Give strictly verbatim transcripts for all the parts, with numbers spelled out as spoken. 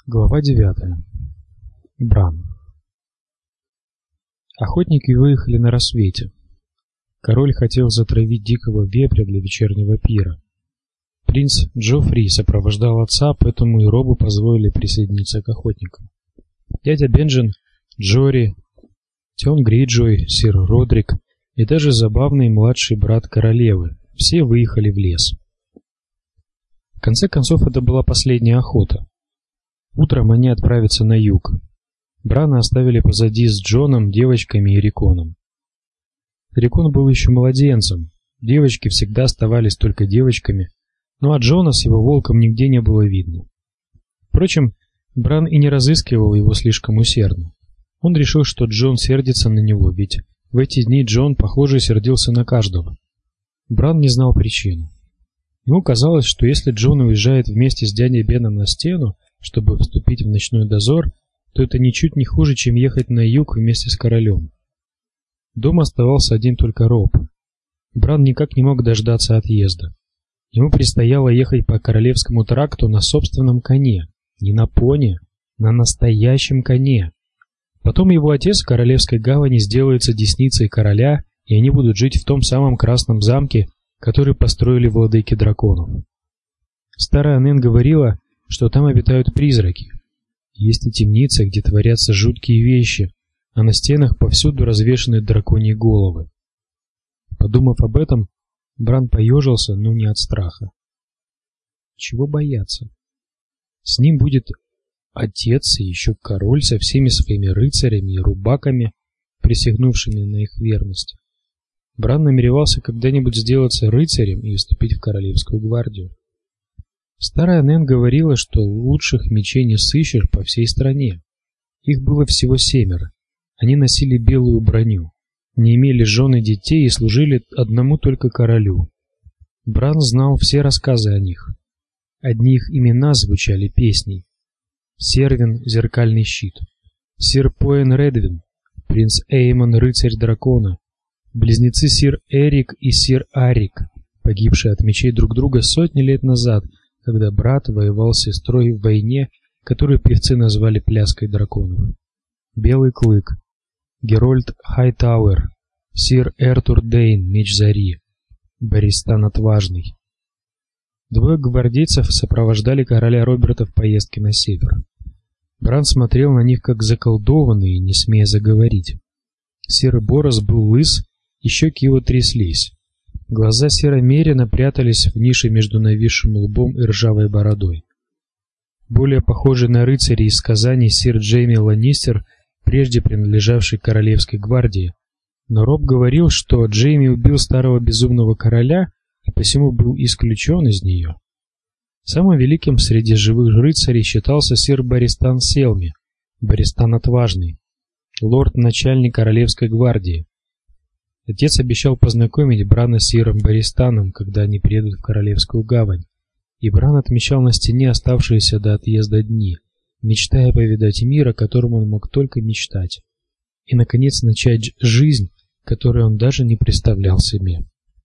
Глава девятая. Бран. Охотники выехали на рассвете. Король хотел затравить дикого вепря для вечернего пира. Принц Джоффри сопровождал отца, поэтому и Робу позволили присоединиться к охотникам. Дядя Бенджин, Джори, Тион Грейджой, сир Родрик и даже забавный младший брат королевы — все выехали в лес. В конце концов, это была последняя охота. Утром они отправятся на юг. Брана оставили позади с Джоном, девочками и Риконом. Рикон был еще младенцем, девочки всегда оставались только девочками, ну а Джона с его волком нигде не было видно. Впрочем, Бран и не разыскивал его слишком усердно. Он решил, что Джон сердится на него, ведь в эти дни Джон, похоже, сердился на каждого. Бран не знал причины. Ему казалось, что если Джон уезжает вместе с дядей Беном на стену, чтобы вступить в ночной дозор, то это ничуть не хуже, чем ехать на юг вместе с королем. Дома оставался один только Роб. Бран никак не мог дождаться отъезда. Ему предстояло ехать по Королевскому тракту на собственном коне, не на пони, на настоящем коне. Потом его отец в Королевской гавани сделается десницей короля, и они будут жить в том самом красном замке, который построили владыки драконов. Старая Нэн говорила, что там обитают призраки. Есть и темницы, где творятся жуткие вещи, а на стенах повсюду развешаны драконьи головы. Подумав об этом, Бран поежился, но не от страха. Чего бояться? С ним будет отец и еще король со всеми своими рыцарями и рубаками, присягнувшими на их верность. Бран намеревался когда-нибудь сделаться рыцарем и вступить в королевскую гвардию. Старая Нэн говорила, что лучших мечей не сыщешь по всей стране. Их было всего семеро. Они носили белую броню, не имели жен и детей и служили одному только королю. Бран знал все рассказы о них. Одни их имена звучали песней. Сервин — зеркальный щит, сир Поэн Редвин, принц Эймон — рыцарь дракона, близнецы сир Эрик и сир Арик, погибшие от мечей друг друга сотни лет назад, когда брат воевал с сестрой в войне, которую певцы назвали пляской драконов. Белый клык, Герольд Хайтауэр, сир Эртур Дейн, меч зари, Баристан отважный. Двое гвардейцев сопровождали короля Роберта в поездке на север. Бран смотрел на них как заколдованный, не смея заговорить. Сир Борос был лыс, и щеки его тряслись. Глаза сира Мерина прятались в нише между нависшим лбом и ржавой бородой. Более похожий на рыцаря из сказаний сир Джейми Ланнистер, прежде принадлежавший королевской гвардии, но Роб говорил, что Джейми убил старого безумного короля и посему был исключен из нее. Самым великим среди живых рыцарей считался сир Баристан Селми, Баристан отважный, лорд-начальник королевской гвардии. Отец обещал познакомить Брана с сиром Баристаном, когда они приедут в Королевскую гавань, и Бран отмечал на стене оставшиеся до отъезда дни, мечтая повидать мир, о котором он мог только мечтать, и наконец начать жизнь, которую он даже не представлял себе.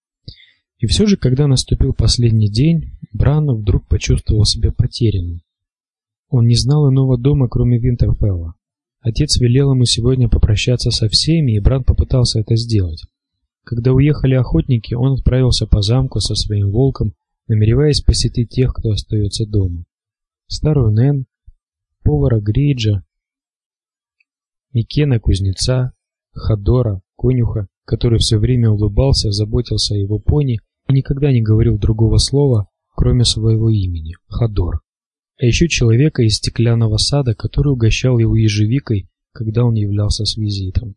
И все же, когда наступил последний день, Бран вдруг почувствовал себя потерянным. Он не знал иного дома, кроме Винтерфелла. Отец велел ему сегодня попрощаться со всеми, и Бран попытался это сделать. Когда уехали охотники, он отправился по замку со своим волком, намереваясь посетить тех, кто остается дома. Старую Нэн, повара Грейджа, Микена кузнеца, Хадора, конюха, который все время улыбался, заботился о его пони и никогда не говорил другого слова, кроме своего имени — Хадор. А еще человека из стеклянного сада, который угощал его ежевикой, когда он являлся с визитом.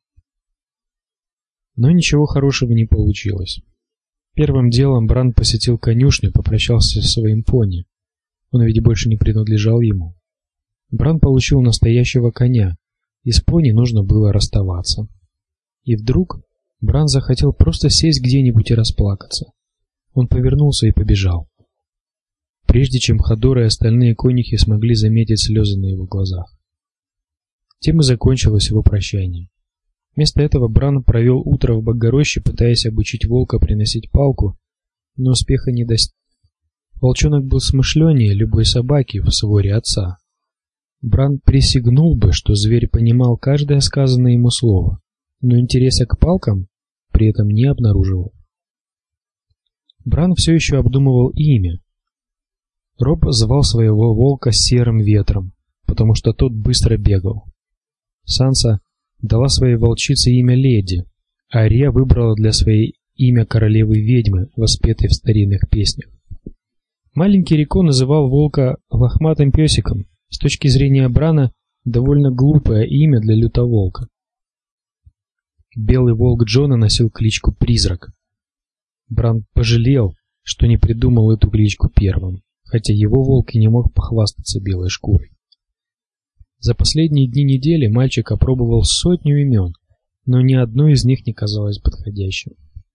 Но ничего хорошего не получилось. Первым делом Бран посетил конюшню, попрощался со своим пони. Он ведь больше не принадлежал ему. Бран получил настоящего коня, и с пони нужно было расставаться. И вдруг Бран захотел просто сесть где-нибудь и расплакаться. Он повернулся и побежал. Прежде чем Хадор и остальные конюхи смогли заметить слезы на его глазах. Тем и закончилось его прощание. Вместо этого Бран провел утро в Богороще, пытаясь обучить волка приносить палку, но успеха не достиг. Волчонок был смышленнее любой собаки в своре отца. Бран присягнул бы, что зверь понимал каждое сказанное ему слово, но интереса к палкам при этом не обнаруживал. Бран все еще обдумывал имя. Роб звал своего волка Серым Ветром, потому что тот быстро бегал. Санса дала своей волчице имя Леди, а Ария выбрала для своей имя королевы-ведьмы, воспетой в старинных песнях. Маленький Рико называл волка лохматым песиком. С точки зрения Брана, довольно глупое имя для лютоволка. Белый волк Джона носил кличку Призрак. Бран пожалел, что не придумал эту кличку первым, хотя его волк и не мог похвастаться белой шкурой. За последние дни недели мальчик опробовал сотню имен, но ни одно из них не казалось подходящим.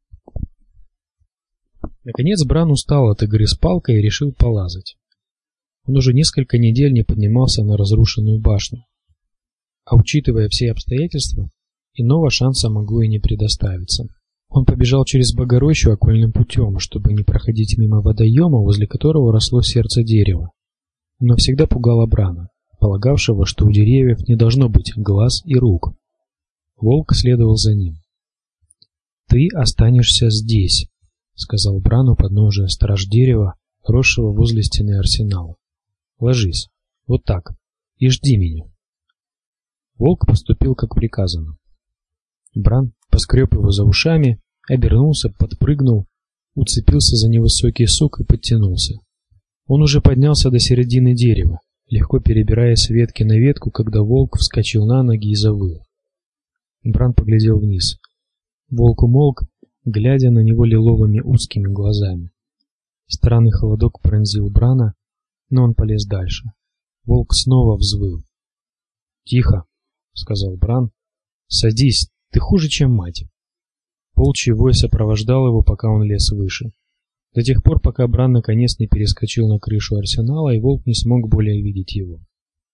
Наконец Бран устал от игры с палкой и решил полазать. Он уже несколько недель не поднимался на разрушенную башню. А учитывая все обстоятельства, иного шанса могло и не предоставиться. Он побежал через Богорощу окольным путем, чтобы не проходить мимо водоема, возле которого росло сердце дерева. Оно всегда пугало Брана, полагавшего, что у деревьев не должно быть глаз и рук. Волк следовал за ним. «Ты останешься здесь», — сказал Бран у подножия страж дерева, росшего возле стены арсенала. «Ложись, вот так, и жди меня». Волк поступил как приказано. Бран поскреб его за ушами, обернулся, подпрыгнул, уцепился за невысокий сук и подтянулся. Он уже поднялся до середины дерева, легко перебирая с ветки на ветку, когда волк вскочил на ноги и завыл. Бран поглядел вниз. Волк умолк, глядя на него лиловыми узкими глазами. Странный холодок пронзил Брана, но он полез дальше. Волк снова взвыл. «Тихо», — сказал Бран. «Садись, ты хуже, чем мать». Волчий вой сопровождал его, пока он лез выше. До тех пор, пока Бран наконец не перескочил на крышу арсенала, и волк не смог более видеть его.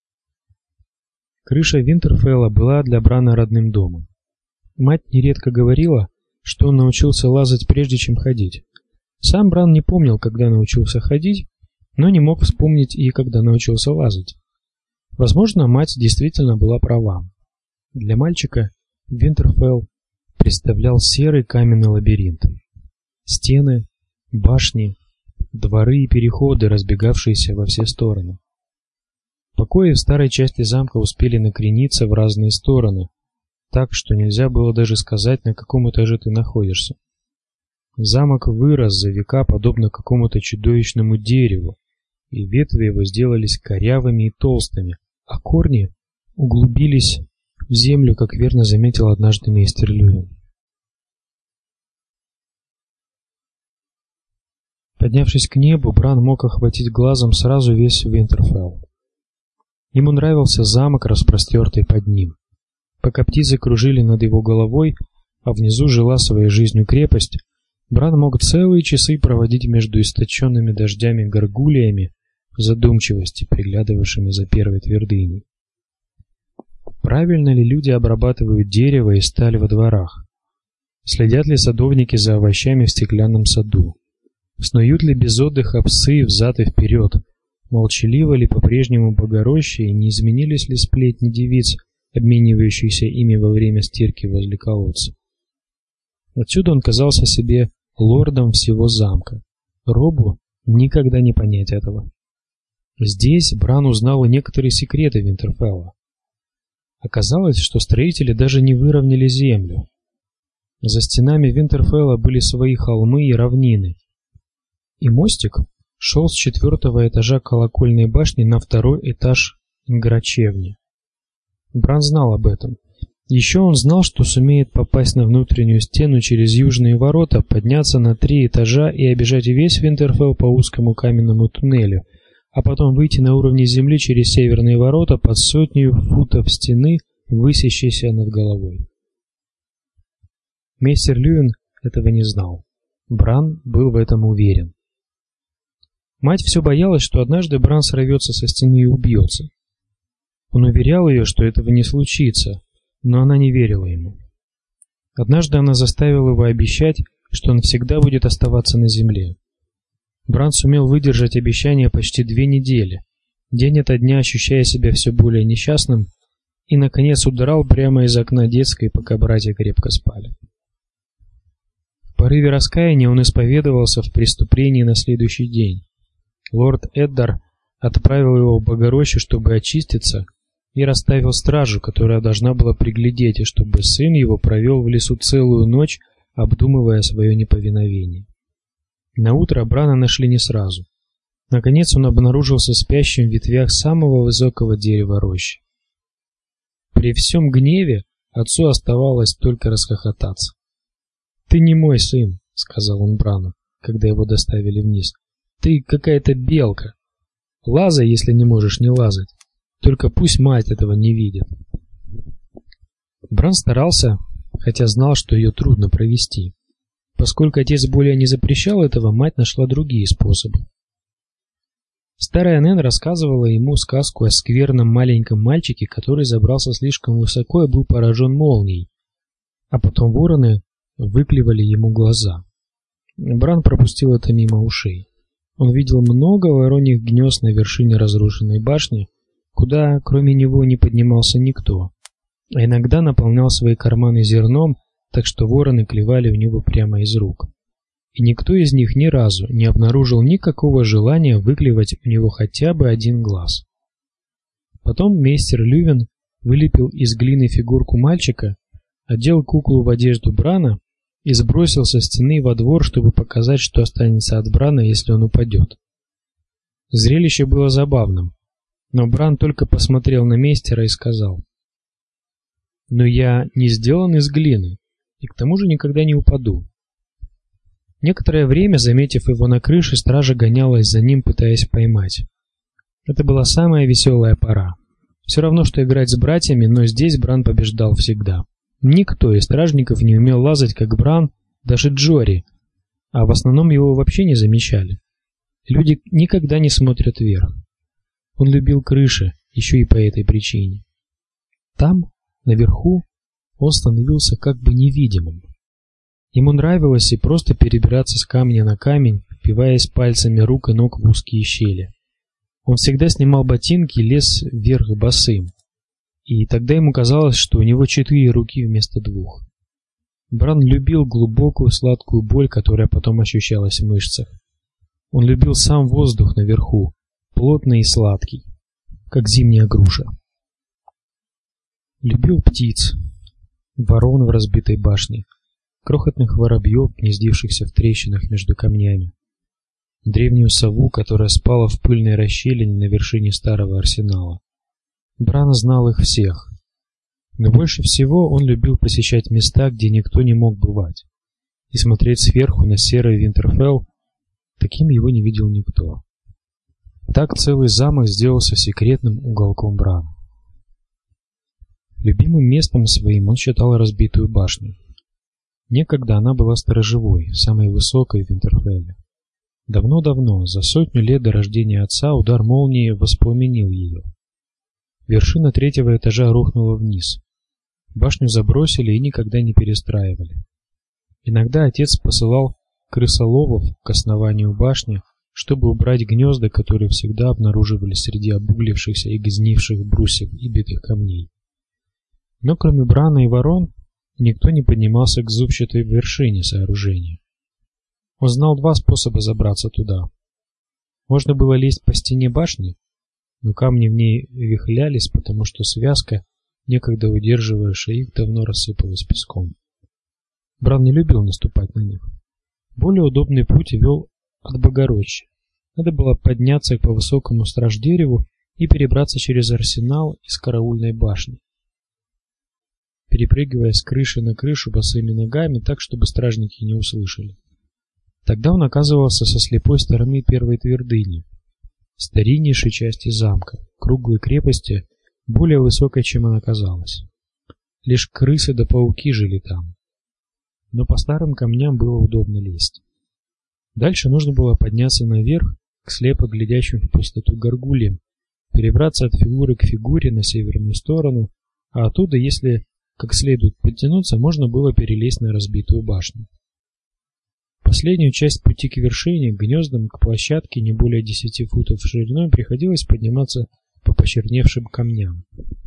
Крыша Винтерфелла была для Брана родным домом. Мать нередко говорила, что он научился лазать прежде, чем ходить. Сам Бран не помнил, когда научился ходить, но не мог вспомнить и когда научился лазать. Возможно, мать действительно была права. Для мальчика Винтерфелл представлял серый каменный лабиринт. Стены, башни, дворы и переходы, разбегавшиеся во все стороны. Покои в старой части замка успели накрениться в разные стороны, так что нельзя было даже сказать, на каком этаже ты находишься. Замок вырос за века подобно какому-то чудовищному дереву, и ветви его сделались корявыми и толстыми, а корни углубились в землю, как верно заметил однажды мейстер Люрин. Поднявшись к небу, Бран мог охватить глазом сразу весь Винтерфелл. Ему нравился замок, распростертый под ним. Пока птицы кружили над его головой, а внизу жила своей жизнью крепость, Бран мог целые часы проводить между источенными дождями горгульями в задумчивости, приглядывавшими за первой твердыней. Правильно ли люди обрабатывают дерево и сталь во дворах? Следят ли садовники за овощами в стеклянном саду? Снуют ли без отдыха псы взад и вперед? Молчаливо ли по-прежнему Богороща и не изменились ли сплетни девиц, обменивающихся ими во время стирки возле колодца? Отсюда он казался себе лордом всего замка. Робу никогда не понять этого. Здесь Бран узнал и некоторые секреты Винтерфелла. Оказалось, что строители даже не выровняли землю. За стенами Винтерфелла были свои холмы и равнины. И мостик шел с четвертого этажа колокольной башни на второй этаж Инграчевни. Бран знал об этом. Еще он знал, что сумеет попасть на внутреннюю стену через южные ворота, подняться на три этажа и обежать весь Винтерфелл по узкому каменному туннелю, а потом выйти на уровне земли через северные ворота под сотню футов стены, высящейся над головой. Мейстер Люин этого не знал. Бран был в этом уверен. Мать все боялась, что однажды Бран сорвется со стены и убьется. Он уверял ее, что этого не случится, но она не верила ему. Однажды она заставила его обещать, что он всегда будет оставаться на земле. Бран сумел выдержать обещание почти две недели, день ото дня ощущая себя все более несчастным, и, наконец, удрал прямо из окна детской, пока братья крепко спали. В порыве раскаяния он исповедовался в преступлении на следующий день. Лорд Эддар отправил его в Богорощу, чтобы очиститься, и расставил стражу, которая должна была приглядеть, и чтобы сын его провел в лесу целую ночь, обдумывая свое неповиновение. Наутро Брана нашли не сразу. Наконец он обнаружился спящим в ветвях самого высокого дерева рощи. При всем гневе отцу оставалось только расхохотаться. «Ты не мой сын», — сказал он Брану, когда его доставили вниз. «Ты какая-то белка. Лазай, если не можешь не лазать. Только пусть мать этого не видит». Бран старался, хотя знал, что ее трудно провести. Поскольку отец более не запрещал этого, мать нашла другие способы. Старая Нэн рассказывала ему сказку о скверном маленьком мальчике, который забрался слишком высоко и был поражен молнией, а потом вороны выклевали ему глаза. Бран пропустил это мимо ушей. Он видел много вороньих гнезд на вершине разрушенной башни, куда кроме него не поднимался никто, а иногда наполнял свои карманы зерном, так что вороны клевали в него прямо из рук. И никто из них ни разу не обнаружил никакого желания выклевать у него хотя бы один глаз. Потом мейстер Лювен вылепил из глины фигурку мальчика, одел куклу в одежду Брана и сбросил со стены во двор, чтобы показать, что останется от Брана, если он упадет. Зрелище было забавным, но Бран только посмотрел на мейстера и сказал: «Но я не сделан из глины, и к тому же никогда не упаду». Некоторое время, заметив его на крыше, стража гонялась за ним, пытаясь поймать. Это была самая веселая пора. Все равно, что играть с братьями, но здесь Бран побеждал всегда. Никто из стражников не умел лазать, как Бран, даже Джори, а в основном его вообще не замечали. Люди никогда не смотрят вверх. Он любил крыши, еще и по этой причине. Там, наверху, он становился как бы невидимым. Ему нравилось и просто перебираться с камня на камень, впиваясь пальцами рук и ног в узкие щели. Он всегда снимал ботинки и лез вверх босым, и тогда ему казалось, что у него четыре руки вместо двух. Бран любил глубокую сладкую боль, которая потом ощущалась в мышцах. Он любил сам воздух наверху, плотный и сладкий, как зимняя груша. Любил птиц, ворон в разбитой башне, крохотных воробьев, гнездившихся в трещинах между камнями, древнюю сову, которая спала в пыльной расщелине на вершине старого арсенала. Бран знал их всех, но больше всего он любил посещать места, где никто не мог бывать, и смотреть сверху на серый Винтерфелл, таким его не видел никто. Так целый замок сделался секретным уголком Брана. Любимым местом своим он считал разбитую башню. Некогда она была сторожевой, самой высокой в Винтерфелле. Давно-давно, за сотню лет до рождения отца, удар молнии воспламенил ее. Вершина третьего этажа рухнула вниз. Башню забросили и никогда не перестраивали. Иногда отец посылал крысоловов к основанию башни, чтобы убрать гнезда, которые всегда обнаруживались среди обуглившихся и гнивших брусьев и битых камней. Но кроме Брана и ворон, никто не поднимался к зубчатой вершине сооружения. Он знал два способа забраться туда. Можно было лезть по стене башни, но камни в ней вихлялись, потому что связка, некогда удерживавшая их, давно рассыпалась песком. Бран не любил наступать на них. Более удобный путь вел от Богорощи. Надо было подняться по высокому страждереву и перебраться через арсенал из караульной башни, перепрыгивая с крыши на крышу босыми ногами так, чтобы стражники не услышали. Тогда он оказывался со слепой стороны первой твердыни, стариннейшей части замка, круглой крепости, более высокой, чем она казалась. Лишь крысы да пауки жили там. Но по старым камням было удобно лезть. Дальше нужно было подняться наверх к слепо глядящим в пустоту горгульям, перебраться от фигуры к фигуре на северную сторону, а оттуда, если как следует подтянуться, можно было перелезть на разбитую башню. Последнюю часть пути к вершине, к гнездам, к площадке не более десяти футов шириной приходилось подниматься по почерневшим камням.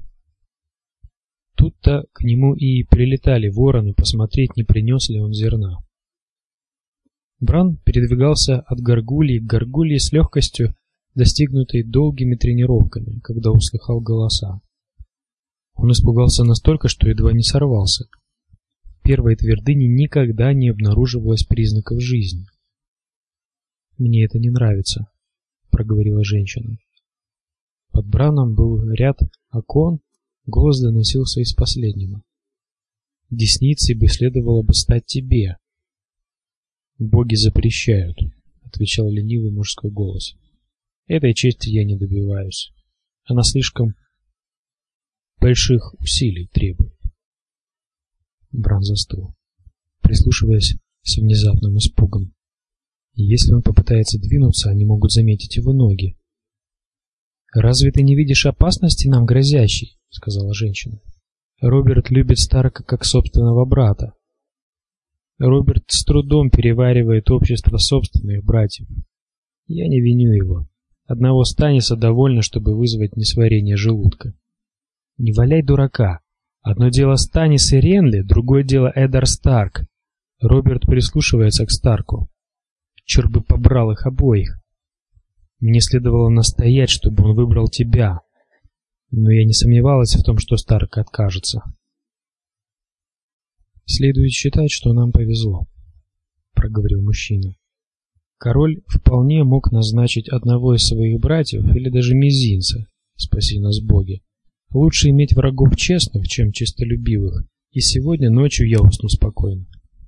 Тут-то к нему и прилетали вороны посмотреть, не принес ли он зерна. Бран передвигался от горгульи к горгулье с легкостью, достигнутой долгими тренировками, когда услыхал голоса. Он испугался настолько, что едва не сорвался. В первой твердыне никогда не обнаруживалось признаков жизни. «Мне это не нравится», — проговорила женщина. Под Браном был ряд окон, голос доносился из последнего. «Десницей бы следовало бы стать тебе». «Боги запрещают», — отвечал ленивый мужской голос. «Этой чести я не добиваюсь. Она слишком больших усилий требует». Бран застыл, прислушиваясь с внезапным испугом. Если он попытается двинуться, они могут заметить его ноги. «Разве ты не видишь опасности нам грозящей?» — сказала женщина. «Роберт любит Старка как собственного брата. Роберт с трудом переваривает общество собственных братьев. Я не виню его. Одного Станиса довольно, чтобы вызвать несварение желудка. Не валяй дурака. Одно дело Станис и Ренли, другое дело Эддар Старк. Роберт прислушивается к Старку. Черт бы побрал их обоих. Мне следовало настоять, чтобы он выбрал тебя. Но я не сомневалась в том, что Старк откажется. Следует считать, что нам повезло, проговорил мужчина. Король вполне мог назначить одного из своих братьев или даже мизинца, спаси нас боги. Лучше иметь врагов честных, чем честолюбивых, и сегодня ночью я усну спокойно.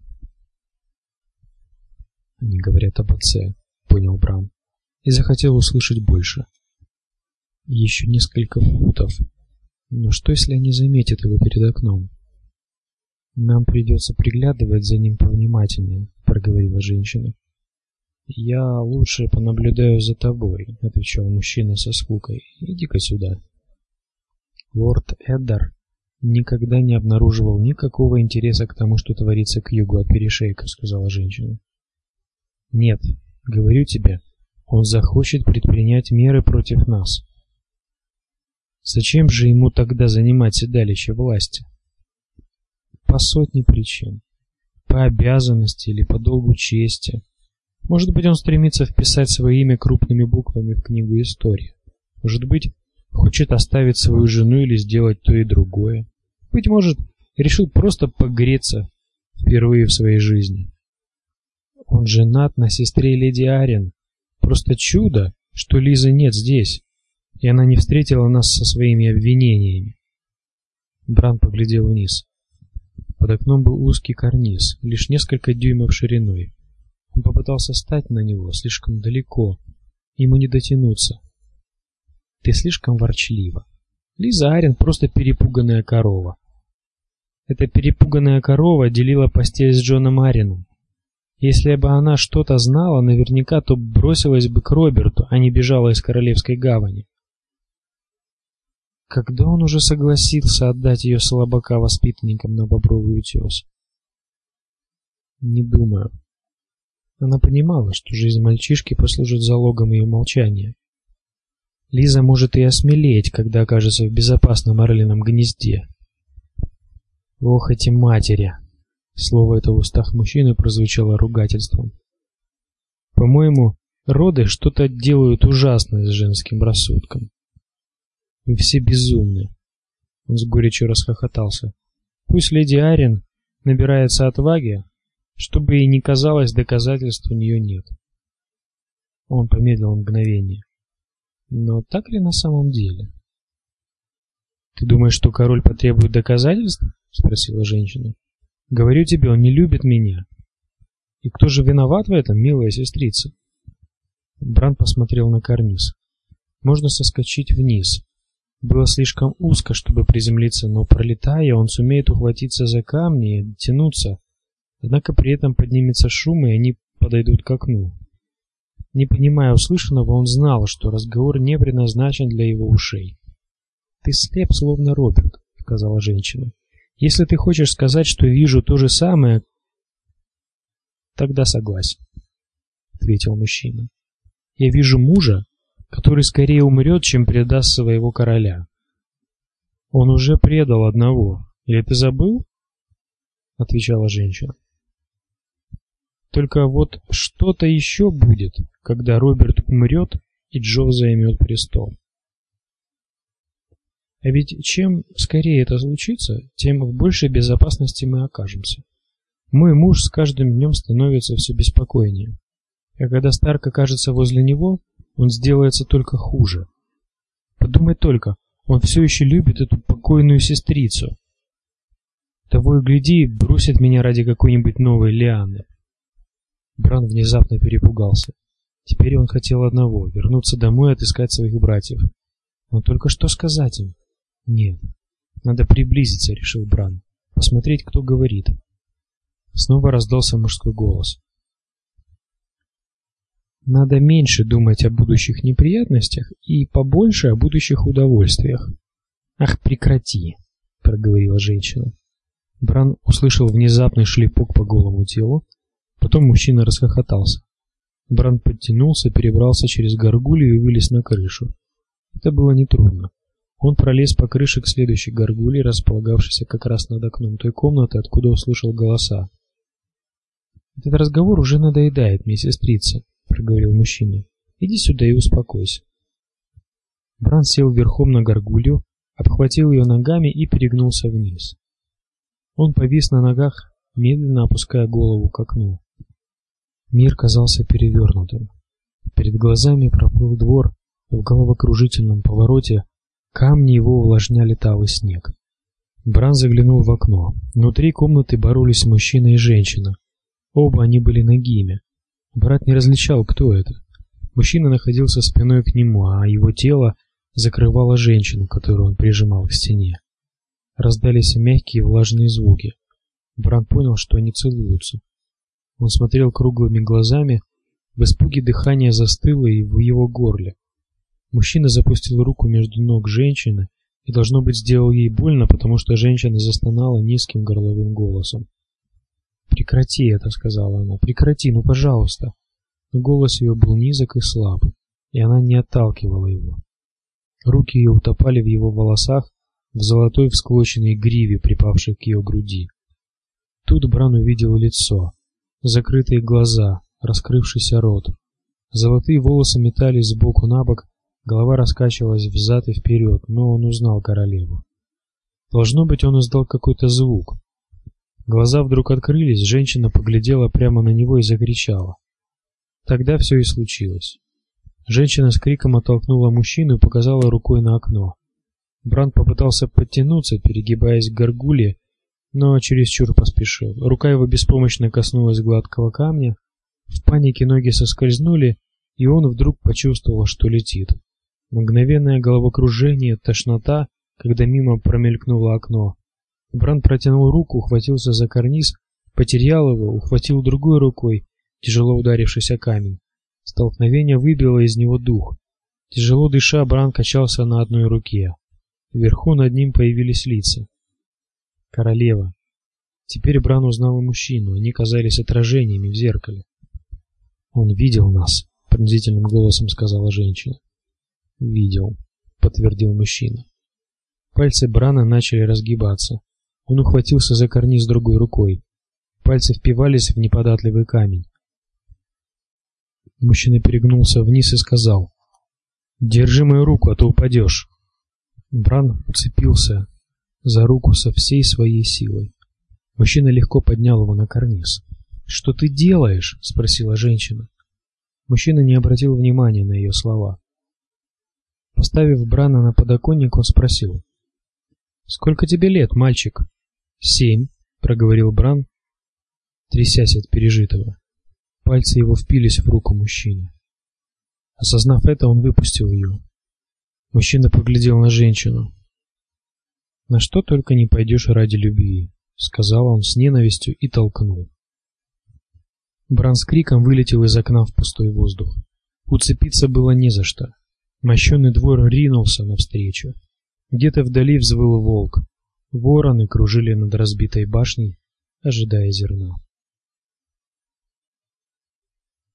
Они говорят об отце, понял Бран, и захотел услышать больше. Еще несколько футов. Но что, если они заметят его перед окном? Нам придется приглядывать за ним повнимательнее, проговорила женщина. Я лучше понаблюдаю за тобой, отвечал мужчина со скукой. Иди-ка сюда. Лорд Эддар никогда не обнаруживал никакого интереса к тому, что творится к югу от перешейка, сказала женщина. Нет, говорю тебе, он захочет предпринять меры против нас. Зачем же ему тогда занимать седалище власти? По сотне причин. По обязанности или по долгу чести. Может быть, он стремится вписать свое имя крупными буквами в книгу истории. Может быть, хочет оставить свою жену или сделать то и другое. Быть может, решил просто погреться впервые в своей жизни. Он женат на сестре леди Арен. Просто чудо, что Лизы нет здесь, и она не встретила нас со своими обвинениями. Бран поглядел вниз. Под окном был узкий карниз, лишь несколько дюймов шириной. Он попытался встать на него слишком далеко, ему не дотянуться. Ты слишком ворчлива. Лиза Арен просто перепуганная корова. Эта перепуганная корова делила постель с Джоном Ареном. Если бы она что-то знала, наверняка то бросилась бы к Роберту, а не бежала из Королевской гавани. Когда он уже согласился отдать ее слабака воспитанникам на Бобровый утес? Не думаю. Она понимала, что жизнь мальчишки послужит залогом ее молчания. Лиза может и осмелеть, когда окажется в безопасном орлином гнезде. Ох, эти матери! Слово это в устах мужчины прозвучало ругательством. По-моему, роды что-то делают ужасное с женским рассудком. Вы все безумны. Он с горечью расхохотался. Пусть леди Арен набирается отваги, чтобы ей не казалось, доказательств у нее нет. Он помедлил мгновение. Но так ли на самом деле? Ты думаешь, что король потребует доказательств? Спросила женщина. Говорю тебе, он не любит меня. И кто же виноват в этом, милая сестрица? Бран посмотрел на карниз. Можно соскочить вниз. Было слишком узко, чтобы приземлиться, но пролетая, он сумеет ухватиться за камни и тянуться. Однако при этом поднимется шум, и они подойдут к окну. Не понимая услышанного, он знал, что разговор не предназначен для его ушей. «Ты слеп, словно Роберт», — сказала женщина. «Если ты хочешь сказать, что вижу то же самое, Тогда согласен, ответил мужчина. Я вижу мужа, который скорее умрет, чем предаст своего короля. Он уже предал одного. Или ты забыл? Отвечала женщина. Только вот что-то еще будет, когда Роберт умрет и Джо займет престол. А ведь чем скорее это случится, тем в большей безопасности мы окажемся. Мой муж с каждым днем становится все беспокойнее. А когда Старк окажется возле него, он сделается только хуже. Подумай только, он все еще любит эту покойную сестрицу. Того и гляди, бросит меня ради какой-нибудь новой лианы. Бран внезапно перепугался. Теперь он хотел одного — вернуться домой и отыскать своих братьев. Но только что сказать им? Нет, надо приблизиться, решил Бран, посмотреть, кто говорит. Снова раздался мужской голос. Надо меньше думать о будущих неприятностях и побольше о будущих удовольствиях. Ах, прекрати, проговорила женщина. Бран услышал внезапный шлепок по голому телу, потом мужчина расхохотался. Бран подтянулся, перебрался через горгулью и вылез на крышу. Это было нетрудно. Он пролез по крыше к следующей горгульи, располагавшейся как раз над окном той комнаты, откуда услышал голоса. Этот разговор уже надоедает, миссис Сестрица, проговорил мужчина. Иди сюда и успокойся. Бран сел верхом на горгулью, обхватил ее ногами и перегнулся вниз. Он повис на ногах, медленно опуская голову к окну. Мир казался перевернутым. Перед глазами проплыл двор, в головокружительном повороте камни его увлажняли талый снег. Бран заглянул в окно. Внутри комнаты боролись мужчина и женщина. Оба они были нагими. Брат не различал, кто это. Мужчина находился спиной к нему, а его тело закрывала женщину, которую он прижимал к стене. Раздались мягкие влажные звуки. Бран понял, что они целуются. Он смотрел круглыми глазами, в испуге дыхание застыло и в его горле. Мужчина запустил руку между ног женщины и, должно быть, сделал ей больно, потому что женщина застонала низким горловым голосом. «Прекрати это», — сказала она, — «прекрати, ну, пожалуйста». Но голос ее был низок и слаб, и она не отталкивала его. Руки ее утопали в его волосах, в золотой всклоченной гриве, припавшей к ее груди. Тут Бран увидел лицо, закрытые глаза, раскрывшийся рот. Золотые волосы метались сбоку на бок, голова раскачивалась взад и вперед, но он узнал королеву. Должно быть, он издал какой-то звук. Глаза вдруг открылись, женщина поглядела прямо на него и закричала. Тогда все и случилось. Женщина с криком оттолкнула мужчину и показала рукой на окно. Бран попытался подтянуться, перегибаясь к горгулье, но чересчур поспешил. Рука его беспомощно коснулась гладкого камня. В панике ноги соскользнули, и он вдруг почувствовал, что летит. Мгновенное головокружение, тошнота, когда мимо промелькнуло окно. Бран протянул руку, ухватился за карниз, потерял его, ухватил другой рукой, тяжело ударившись о камень. Столкновение выбило из него дух. Тяжело дыша, Бран качался на одной руке. Вверху над ним появились лица. Королева. Теперь Бран узнал и мужчину, они казались отражениями в зеркале. «Он видел нас», — пронзительным голосом сказала женщина. «Видел», — подтвердил мужчина. Пальцы Брана начали разгибаться. Он ухватился за карниз другой рукой. Пальцы впивались в неподатливый камень. Мужчина перегнулся вниз и сказал: «Держи мою руку, а то упадешь». Бран уцепился за руку со всей своей силой. Мужчина легко поднял его на карниз. «Что ты делаешь?» — спросила женщина. Мужчина не обратил внимания на ее слова. Поставив Брана на подоконник, он спросил: «Сколько тебе лет, мальчик?» «Семь», — проговорил Бран, трясясь от пережитого. Пальцы его впились в руку мужчины. Осознав это, он выпустил ее. Мужчина поглядел на женщину. «На что только не пойдешь ради любви», — сказал он с ненавистью и толкнул. Бран с криком вылетел из окна в пустой воздух. Уцепиться было не за что. Мощенный двор ринулся навстречу. Где-то вдали взвыл волк. Вороны кружили над разбитой башней, ожидая зерна.